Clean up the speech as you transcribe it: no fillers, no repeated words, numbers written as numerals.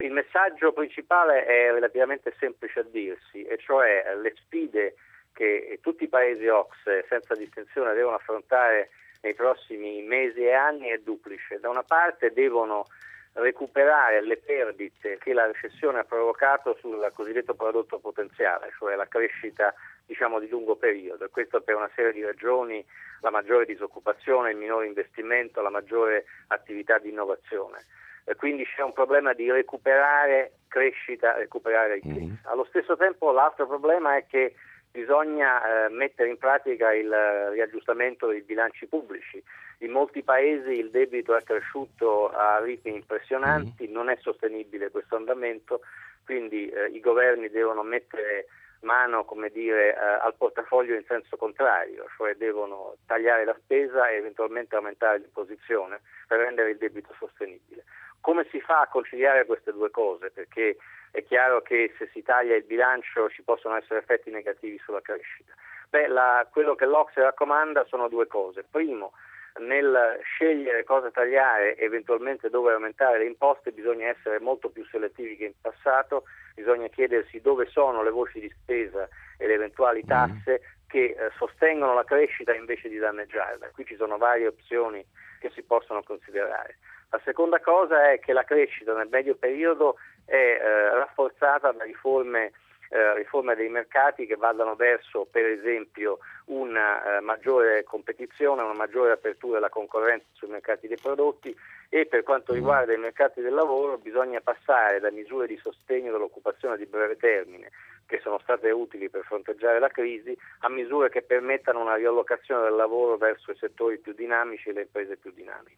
Il messaggio principale è relativamente semplice a dirsi, e cioè le sfide che tutti i paesi OCSE senza distinzione devono affrontare nei prossimi mesi e anni è duplice. Da una parte devono recuperare le perdite che la recessione ha provocato sul cosiddetto prodotto potenziale, cioè la crescita di lungo periodo, e questo per una serie di ragioni: la maggiore disoccupazione, il minore investimento, la maggiore attività di innovazione. Quindi c'è un problema di recuperare crescita, recuperare ricchezza. Allo stesso tempo l'altro problema è che bisogna mettere in pratica il riaggiustamento dei bilanci pubblici. In molti paesi il debito è cresciuto a ritmi impressionanti, non è sostenibile questo andamento, quindi i governi devono mettere mano, al portafoglio in senso contrario, cioè devono tagliare la spesa e eventualmente aumentare l'imposizione per rendere il debito sostenibile. Come si fa a conciliare queste due cose? Perché è chiaro che se si taglia il bilancio ci possono essere effetti negativi sulla crescita. Quello che l'OCSE raccomanda sono due cose. Primo, nel scegliere cosa tagliare, eventualmente dove aumentare le imposte, bisogna essere molto più selettivi che in passato, bisogna chiedersi dove sono le voci di spesa e le eventuali tasse che sostengono la crescita invece di danneggiarla. Qui ci sono varie opzioni che si possono considerare. La seconda cosa è che la crescita nel medio periodo è rafforzata da riforme dei mercati che vadano verso, per esempio, una maggiore competizione, una maggiore apertura alla concorrenza sui mercati dei prodotti, e per quanto riguarda i mercati del lavoro bisogna passare da misure di sostegno dell'occupazione di breve termine, che sono state utili per fronteggiare la crisi, a misure che permettano una riallocazione del lavoro verso i settori più dinamici e le imprese più dinamiche.